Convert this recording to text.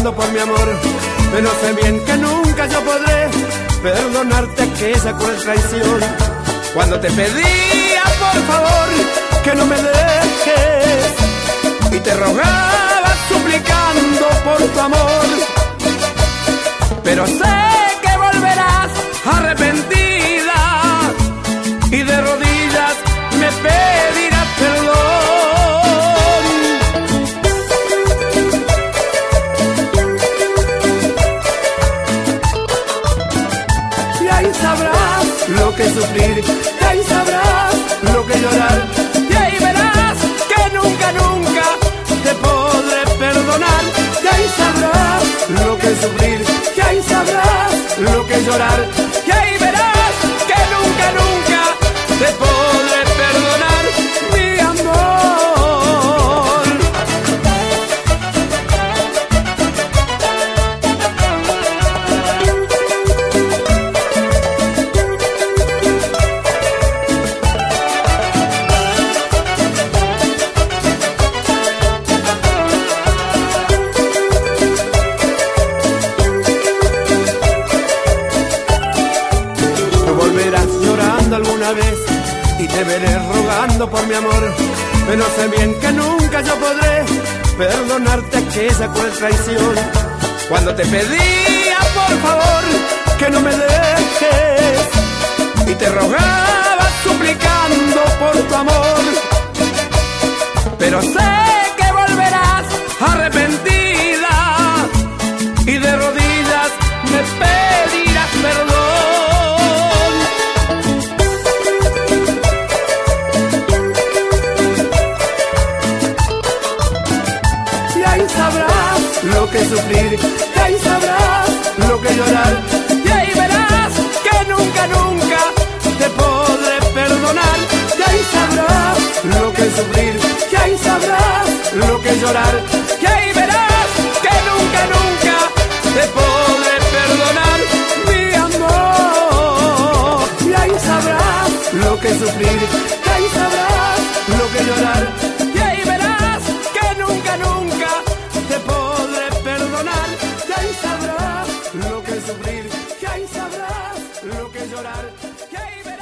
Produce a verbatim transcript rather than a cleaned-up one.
rogando por mi amor, pero sé bien que nunca yo podré perdonarte aquella cruel traición. Cuando te pedía por favor que no me dejes y te rogaba suplicando por tu amor, pero sé que volverás arrepentida y de rodillas me pedirás perdón. Y ahí sabrás lo que sufrir, y ahí sabrás lo que llorar, y ahí verás que nunca, nunca te podré perdonar. Y ahí sabrás lo que sufrir, y ahí sabrás lo que llorar, y ahí verás que nunca, nunca te podré perdonar, mi amor. Tú volverás llorando alguna vez y te veré rogando por mi amor, pero sé bien que nunca yo podré perdonarte aquella cruel traición. Cuando te pedía por favor que no me dejes y te rogaba suplicando por tu amor, pero sé que volverás arrepentida y de rodillas me pedirás perdón. Lo que sufrir, y ahí sabrás lo que llorar, y ahí verás que nunca, nunca te podré perdonar. Y ahí sabrás lo que sufrir, y ahí sabrás lo que llorar, y ahí verás que nunca, nunca te podré perdonar, mi amor. Y ahí sabrás lo que sufrir, y ahí sabrás lo que llorar, y ahí verás que nunca, nunca te podré perdonar. Y ahí sabrás lo que sufrir, y ahí sabrás lo que llorar, y ahí verás